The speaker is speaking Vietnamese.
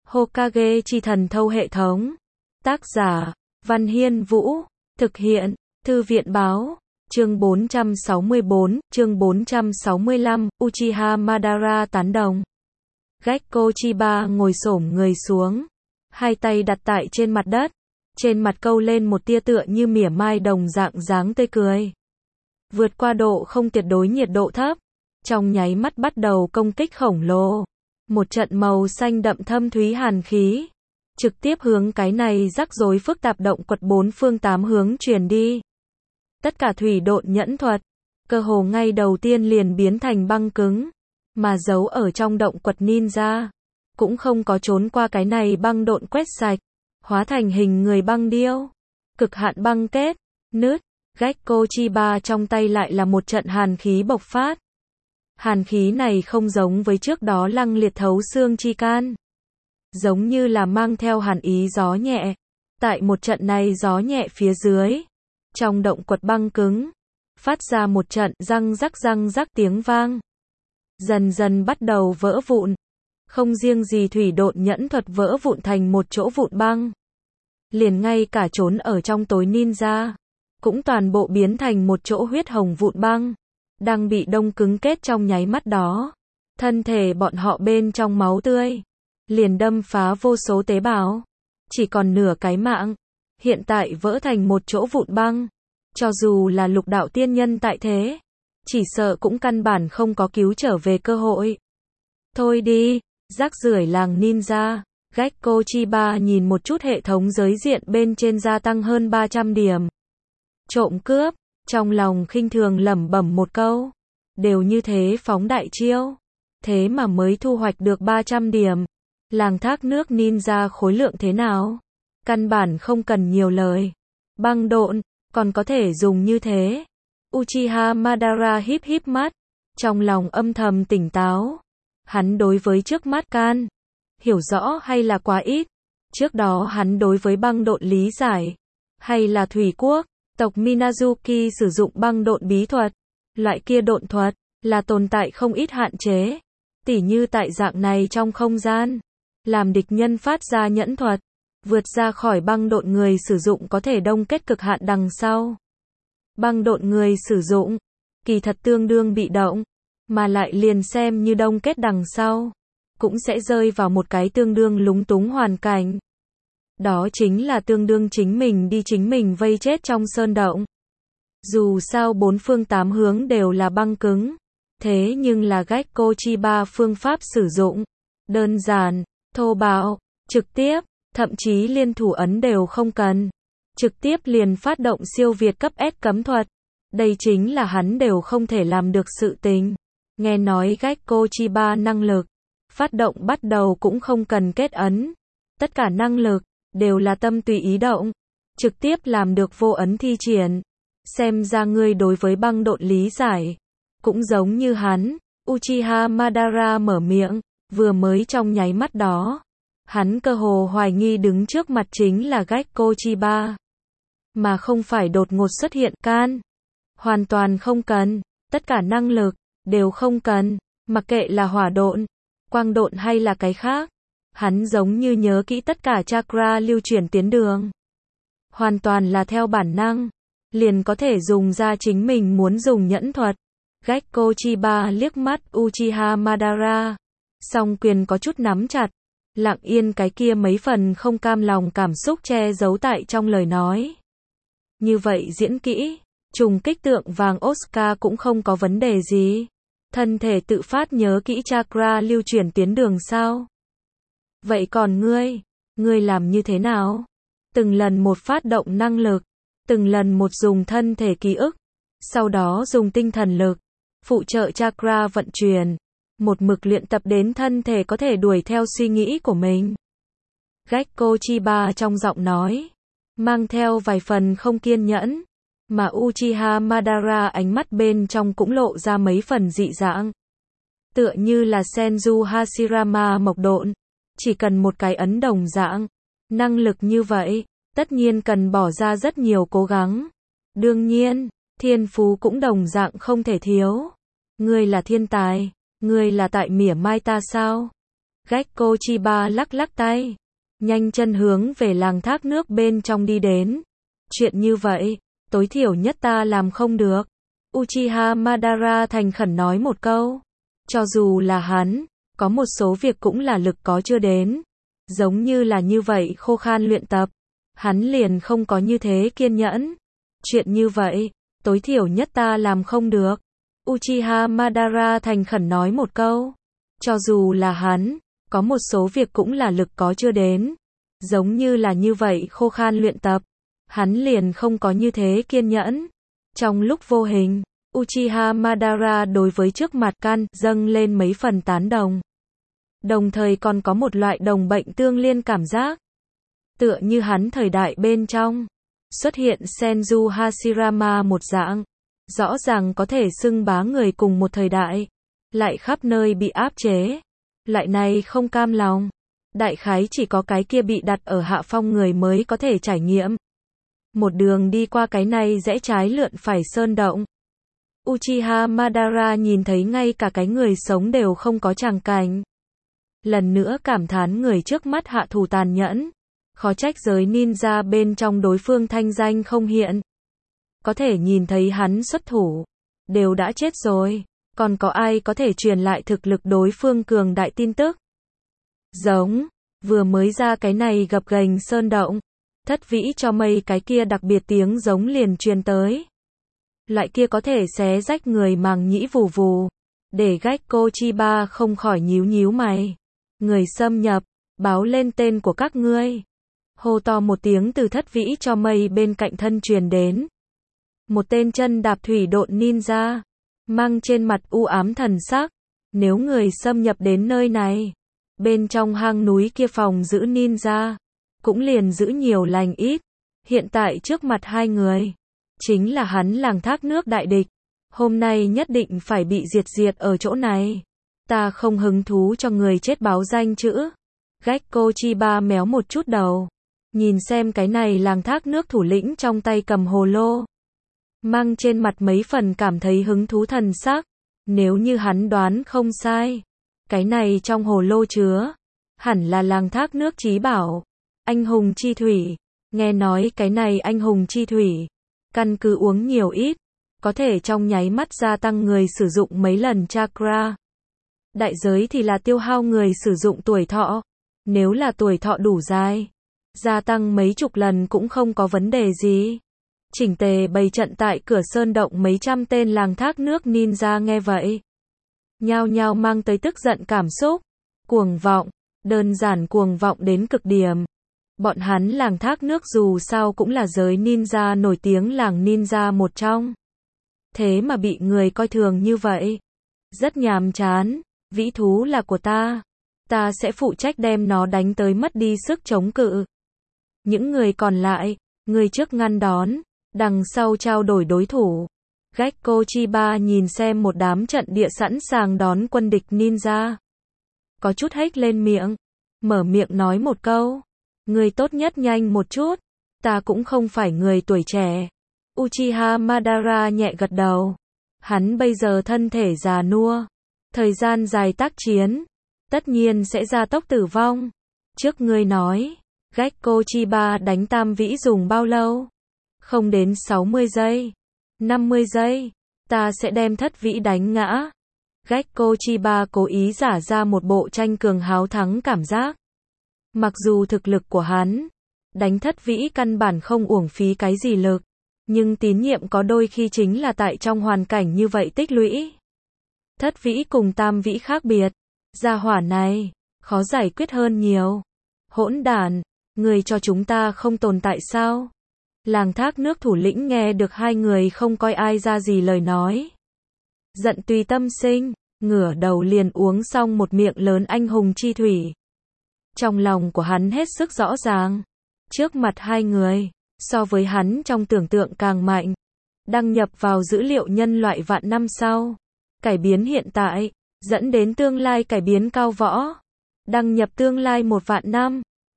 Hokage chi thần thâu hệ thống. Tác giả, Văn Hiên Vũ. Thực hiện, Thư viện Báo. Chương 464, chương 465, Uchiha Madara tán đồng. Gekko Chiba ngồi xổm người xuống, hai tay đặt tại trên mặt đất, trên mặt câu lên một tia tựa như mỉa mai đồng dạng dáng tươi cười. Vượt qua độ không tuyệt đối nhiệt độ thấp, trong nháy mắt bắt đầu công kích khổng lồ. Một trận màu xanh đậm thâm thúy hàn khí, trực tiếp hướng cái này rắc rối phức tạp động quật bốn phương tám hướng truyền đi. Tất cả thủy độn nhẫn thuật, cơ hồ ngay đầu tiên liền biến thành băng cứng, mà giấu ở trong động quật ninja, cũng không có trốn qua cái này băng độn quét sạch, hóa thành hình người băng điêu, cực hạn băng kết, nứt. Gekko Chiba trong tay lại là một trận hàn khí bộc phát. Hàn khí này không giống với trước đó lăng liệt thấu xương chi can, giống như là mang theo hàn ý gió nhẹ. Tại một trận này gió nhẹ phía dưới, trong động quật băng cứng, phát ra một trận răng rắc tiếng vang. Dần dần bắt đầu vỡ vụn. Không riêng gì thủy độn nhẫn thuật vỡ vụn thành một chỗ vụn băng, liền ngay cả trốn ở trong tối ninja, cũng toàn bộ biến thành một chỗ huyết hồng vụn băng, đang bị đông cứng kết trong nháy mắt đó. Thân thể bọn họ bên trong máu tươi, liền đâm phá vô số tế bào, chỉ còn nửa cái mạng, hiện tại vỡ thành một chỗ vụn băng. Cho dù là lục đạo tiên nhân tại thế, chỉ sợ cũng căn bản không có cứu trở về cơ hội. Thôi đi, rác rưởi làng ninja. Gekko Chiba nhìn một chút hệ thống giới diện bên trên gia tăng hơn 300 điểm. Trộm cướp, trong lòng khinh thường lẩm bẩm một câu. Đều như thế phóng đại chiêu, thế mà mới thu hoạch được 300 điểm. Làng thác nước ninja khối lượng thế nào? Căn bản không cần nhiều lời. Băng độn, còn có thể dùng như thế. Uchiha Madara híp híp mắt, trong lòng âm thầm tỉnh táo. Hắn đối với trước mắt can, hiểu rõ hay là quá ít. Trước đó hắn đối với băng độn lý giải, hay là thủy quốc, tộc Minazuki sử dụng băng độn bí thuật. Loại kia độn thuật, là tồn tại không ít hạn chế. Tỉ như tại dạng này trong không gian, làm địch nhân phát ra nhẫn thuật, vượt ra khỏi băng độn người sử dụng có thể đông kết cực hạn đằng sau. Băng độn người sử dụng, kỳ thật tương đương bị động, mà lại liền xem như đông kết đằng sau, cũng sẽ rơi vào một cái tương đương lúng túng hoàn cảnh. Đó chính là tương đương chính mình vây chết trong sơn động. Dù sao bốn phương tám hướng đều là băng cứng, thế nhưng là Gekko Chiba phương pháp sử dụng, đơn giản, thô bạo, trực tiếp, thậm chí liên thủ ấn đều không cần. Trực tiếp liền phát động siêu việt cấp S cấm thuật. Đây chính là hắn đều không thể làm được sự tình. Nghe nói Gekko Chiba năng lực, phát động bắt đầu cũng không cần kết ấn. Tất cả năng lực, đều là tâm tùy ý động. Trực tiếp làm được vô ấn thi triển. Xem ra ngươi đối với băng độn lý giải, cũng giống như hắn. Uchiha Madara mở miệng, vừa mới trong nháy mắt đó. Hắn cơ hồ hoài nghi đứng trước mặt chính là Gekko Chiba, mà không phải đột ngột xuất hiện can. Hoàn toàn không cần, tất cả năng lực, đều không cần, mặc kệ là hỏa độn, quang độn hay là cái khác. Hắn giống như nhớ kỹ tất cả chakra lưu chuyển tiến đường. Hoàn toàn là theo bản năng, liền có thể dùng ra chính mình muốn dùng nhẫn thuật. Gekko Chiba liếc mắt Uchiha Madara, song quyền có chút nắm chặt, lặng yên cái kia mấy phần không cam lòng cảm xúc che giấu tại trong lời nói. Như vậy diễn kỹ, trùng kích tượng vàng Oscar cũng không có vấn đề gì. Thân thể tự phát nhớ kỹ chakra lưu chuyển tiến đường sao? Vậy còn ngươi làm như thế nào? Từng lần một phát động năng lực, từng lần một dùng thân thể ký ức, sau đó dùng tinh thần lực, phụ trợ chakra vận chuyển, một mực luyện tập đến thân thể có thể đuổi theo suy nghĩ của mình. Gekko Chiba trong giọng nói, mang theo vài phần không kiên nhẫn, mà Uchiha Madara ánh mắt bên trong cũng lộ ra mấy phần dị dạng. Tựa như là Senju Hashirama mộc độn, chỉ cần một cái ấn đồng dạng, năng lực như vậy, tất nhiên cần bỏ ra rất nhiều cố gắng. Đương nhiên, thiên phú cũng đồng dạng không thể thiếu. Ngươi là thiên tài, ngươi là tại mỉa mai ta sao? Gekko Chiba lắc lắc tay, nhanh chân hướng về làng thác nước bên trong đi đến. Chuyện như vậy, tối thiểu nhất ta làm không được. Uchiha Madara thành khẩn nói một câu. Cho dù là hắn, có một số việc cũng là lực có chưa đến. Giống như là như vậy khô khan luyện tập, hắn liền không có như thế kiên nhẫn. Chuyện như vậy, tối thiểu nhất ta làm không được. Uchiha Madara thành khẩn nói một câu. Cho dù là hắn, có một số việc cũng là lực có chưa đến. Giống như là như vậy khô khan luyện tập, hắn liền không có như thế kiên nhẫn. Trong lúc vô hình, Uchiha Madara đối với trước mặt Can dâng lên mấy phần tán đồng. Đồng thời còn có một loại đồng bệnh tương liên cảm giác. Tựa như hắn thời đại bên trong, xuất hiện Senju Hashirama một dạng, rõ ràng có thể xưng bá người cùng một thời đại, lại khắp nơi bị áp chế. Loại này không cam lòng, đại khái chỉ có cái kia bị đặt ở hạ phong người mới có thể trải nghiệm. Một đường đi qua cái này rẽ trái lượn phải sơn động. Uchiha Madara nhìn thấy ngay cả cái người sống đều không có tràng cảnh. Lần nữa cảm thán người trước mắt hạ thủ tàn nhẫn. Khó trách giới ninja bên trong đối phương thanh danh không hiện. Có thể nhìn thấy hắn xuất thủ, đều đã chết rồi. Còn có ai có thể truyền lại thực lực đối phương cường đại tin tức? Giống, vừa mới ra cái này gập ghềnh sơn động, thất vĩ cho mây cái kia đặc biệt tiếng giống liền truyền tới. Loại kia có thể xé rách người màng nhĩ vù vù, để Gekko Chiba không khỏi nhíu nhíu mày. Người xâm nhập, báo lên tên của các ngươi. Hô to một tiếng từ thất vĩ cho mây bên cạnh thân truyền đến. Một tên chân đạp thủy độn ninja, mang trên mặt u ám thần sắc. Nếu người xâm nhập đến nơi này, bên trong hang núi kia phòng giữ ninja, cũng liền giữ nhiều lành ít. Hiện tại trước mặt hai người, chính là hắn làng thác nước đại địch. Hôm nay nhất định phải bị diệt ở chỗ này. Ta không hứng thú cho người chết báo danh chữ. Gekko Chiba méo một chút đầu. Nhìn xem cái này làng thác nước thủ lĩnh trong tay cầm hồ lô. Mang trên mặt mấy phần cảm thấy hứng thú thần sắc. Nếu như hắn đoán không sai, cái này trong hồ lô chứa, hẳn là làng thác nước chí bảo. Anh hùng chi thủy. Nghe nói cái này anh hùng chi thủy, căn cứ uống nhiều ít, có thể trong nháy mắt gia tăng người sử dụng mấy lần chakra. Đại giới thì là tiêu hao người sử dụng tuổi thọ. Nếu là tuổi thọ đủ dài, gia tăng mấy chục lần cũng không có vấn đề gì. Chỉnh tề bày trận tại cửa sơn động mấy trăm tên làng thác nước ninja nghe vậy, nhao nhao mang tới tức giận cảm xúc. Cuồng vọng, đơn giản cuồng vọng đến cực điểm. Bọn hắn làng thác nước dù sao cũng là giới ninja nổi tiếng làng ninja một trong. Thế mà bị người coi thường như vậy. Rất nhàm chán. Vĩ thú là của ta. Ta sẽ phụ trách đem nó đánh tới mất đi sức chống cự. Những người còn lại, người trước ngăn đón, đằng sau trao đổi đối thủ. Gekko Chiba nhìn xem một đám trận địa sẵn sàng đón quân địch ninja. Có chút hếch lên miệng, mở miệng nói một câu. Người tốt nhất nhanh một chút, ta cũng không phải người tuổi trẻ. Uchiha Madara nhẹ gật đầu. Hắn bây giờ thân thể già nua, thời gian dài tác chiến, tất nhiên sẽ gia tốc tử vong. Trước ngươi nói, Gekko Chiba đánh tam vĩ dùng bao lâu? Không đến 60 giây, 50 giây, ta sẽ đem thất vĩ đánh ngã. Gekko Chiba cố ý giả ra một bộ tranh cường háo thắng cảm giác. Mặc dù thực lực của hắn, đánh thất vĩ căn bản không uổng phí cái gì lực, nhưng tín nhiệm có đôi khi chính là tại trong hoàn cảnh như vậy tích lũy. Thất vĩ cùng tam vĩ khác biệt, gia hỏa này, khó giải quyết hơn nhiều. Hỗn đản, người cho chúng ta không tồn tại sao? Làng thác nước thủ lĩnh nghe được hai người không coi ai ra gì lời nói. Giận tùy tâm sinh, ngửa đầu liền uống xong một miệng lớn anh hùng chi thủy. Trong lòng của hắn hết sức rõ ràng. Trước mặt hai người, so với hắn trong tưởng tượng càng mạnh. Đăng nhập vào dữ liệu nhân loại vạn năm sau. Cải biến hiện tại, dẫn đến tương lai cải biến cao võ. Đăng nhập tương lai 1 vạn năm.